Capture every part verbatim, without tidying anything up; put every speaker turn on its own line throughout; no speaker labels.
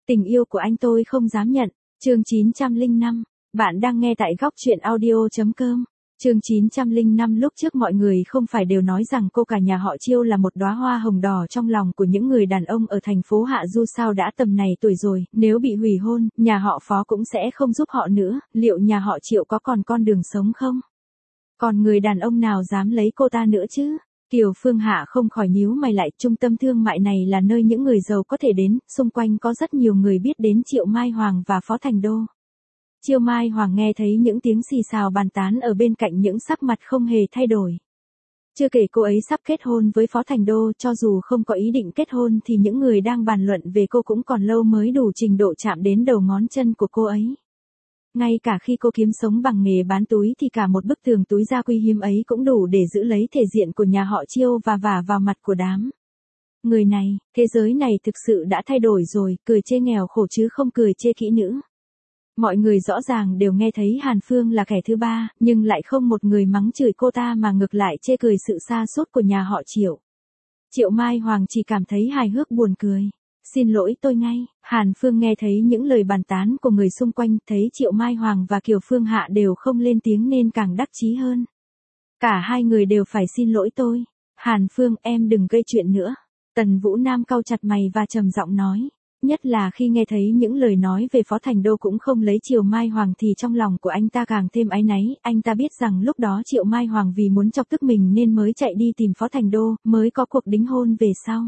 Tình yêu của anh tôi không dám nhận. Chương chín trăm lẻ năm. Bạn đang nghe tại góc truyện audio.com. Chương chín trăm lẻ năm. Lúc trước mọi người không phải đều nói rằng cô cả nhà họ Chiêu là một đóa hoa hồng đỏ trong lòng của những người đàn ông ở thành phố Hạ Du sao? Đã tầm này tuổi rồi, nếu bị hủy hôn, nhà họ Phó cũng sẽ không giúp họ nữa, liệu nhà họ Triệu có còn con đường sống không? Còn người đàn ông nào dám lấy cô ta nữa chứ? Kiều Phương Hạ không khỏi nhíu mày lại, trung tâm thương mại này là nơi những người giàu có thể đến, xung quanh có rất nhiều người biết đến Triệu Mai Hoàng và Phó Thành Đô. Triệu Mai Hoàng nghe thấy những tiếng xì xào bàn tán ở bên cạnh, những sắc mặt không hề thay đổi. Chưa kể cô ấy sắp kết hôn với Phó Thành Đô, cho dù không có ý định kết hôn thì những người đang bàn luận về cô cũng còn lâu mới đủ trình độ chạm đến đầu ngón chân của cô ấy. Ngay cả khi cô kiếm sống bằng nghề bán túi thì cả một bức tường túi da quý hiếm ấy cũng đủ để giữ lấy thể diện của nhà họ Chiêu và vả vào mặt của đám người này. Thế giới này thực sự đã thay đổi rồi, cười chê nghèo khổ chứ không cười chê kỹ nữ. Mọi người rõ ràng đều nghe thấy Hàn Phương là kẻ thứ ba, nhưng lại không một người mắng chửi cô ta mà ngược lại chê cười sự sa sút của nhà họ Triệu. Triệu Mai Hoàng chỉ cảm thấy hài hước buồn cười. Xin lỗi tôi ngay. Hàn Phương nghe thấy những lời bàn tán của người xung quanh, thấy Triệu Mai Hoàng và Kiều Phương Hạ đều không lên tiếng nên càng đắc chí hơn. Cả hai người đều phải xin lỗi tôi. Hàn Phương, em đừng gây chuyện nữa. Tần Vũ Nam cau chặt mày và trầm giọng nói. Nhất là khi nghe thấy những lời nói về Phó Thành Đô cũng không lấy Triệu Mai Hoàng thì trong lòng của anh ta càng thêm áy náy. Anh ta biết rằng lúc đó Triệu Mai Hoàng vì muốn chọc tức mình nên mới chạy đi tìm Phó Thành Đô, mới có cuộc đính hôn về sau.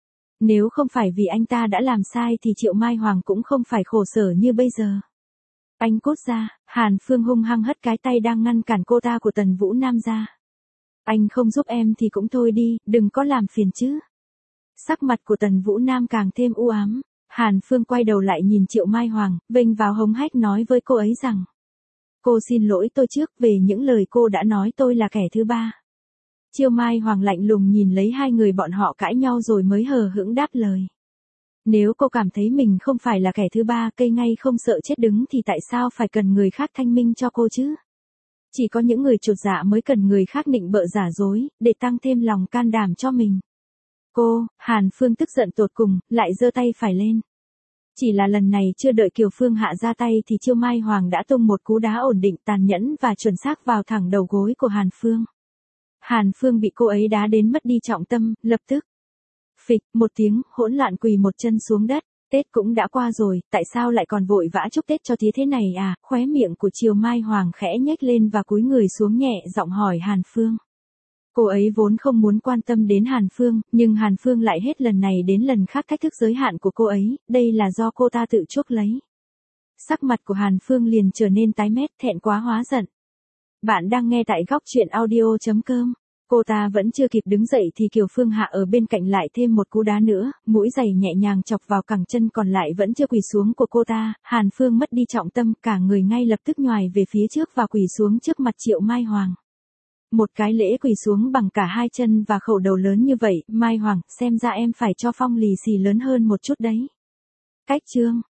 Nếu không phải vì anh ta đã làm sai thì Triệu Mai Hoàng cũng không phải khổ sở như bây giờ. Anh cút ra. Hàn Phương hung hăng hất cái tay đang ngăn cản cô ta của Tần Vũ Nam ra. Anh không giúp em thì cũng thôi đi, đừng có làm phiền chứ. Sắc mặt của Tần Vũ Nam càng thêm u ám. Hàn Phương quay đầu lại nhìn Triệu Mai Hoàng, vênh vào hống hách nói với cô ấy rằng. Cô xin lỗi tôi trước về những lời cô đã nói tôi là kẻ thứ ba. Triệu Mai Hoàng lạnh lùng nhìn lấy hai người bọn họ cãi nhau rồi mới hờ hững đáp lời. Nếu cô cảm thấy mình không phải là kẻ thứ ba, cây ngay không sợ chết đứng thì tại sao phải cần người khác thanh minh cho cô chứ? Chỉ có những người chột dạ mới cần người khác nịnh bợ giả dối, để tăng thêm lòng can đảm cho mình. Cô, Hàn Phương tức giận tột cùng, lại giơ tay phải lên. Chỉ là lần này chưa đợi Kiều Phương Hạ ra tay thì Triệu Mai Hoàng đã tung một cú đá ổn định, tàn nhẫn và chuẩn xác vào thẳng đầu gối của Hàn Phương. Hàn Phương bị cô ấy đá đến mất đi trọng tâm, lập tức. Phịch, một tiếng, hỗn loạn quỳ một chân xuống đất. Tết cũng đã qua rồi, tại sao lại còn vội vã chúc Tết cho tía thế này à? Khóe miệng của Triệu Mai Hoàng khẽ nhếch lên và cúi người xuống nhẹ giọng hỏi Hàn Phương. Cô ấy vốn không muốn quan tâm đến Hàn Phương, nhưng Hàn Phương lại hết lần này đến lần khác thách thức giới hạn của cô ấy, đây là do cô ta tự chuốc lấy. Sắc mặt của Hàn Phương liền trở nên tái mét, thẹn quá hóa giận. Bạn đang nghe tại góc truyện audio.com. Cô ta vẫn chưa kịp đứng dậy thì Kiều Phương Hạ ở bên cạnh lại thêm một cú đá nữa, mũi giày nhẹ nhàng chọc vào cẳng chân còn lại vẫn chưa quỳ xuống của cô ta. Hàn Phương mất đi trọng tâm, cả người ngay lập tức nhoài về phía trước và quỳ xuống trước mặt Triệu Mai Hoàng. Một cái lễ quỳ xuống bằng cả hai chân và khẩu đầu lớn như vậy, Mai Hoàng, xem ra em phải cho phong lì xì lớn hơn một chút đấy. Cách chương.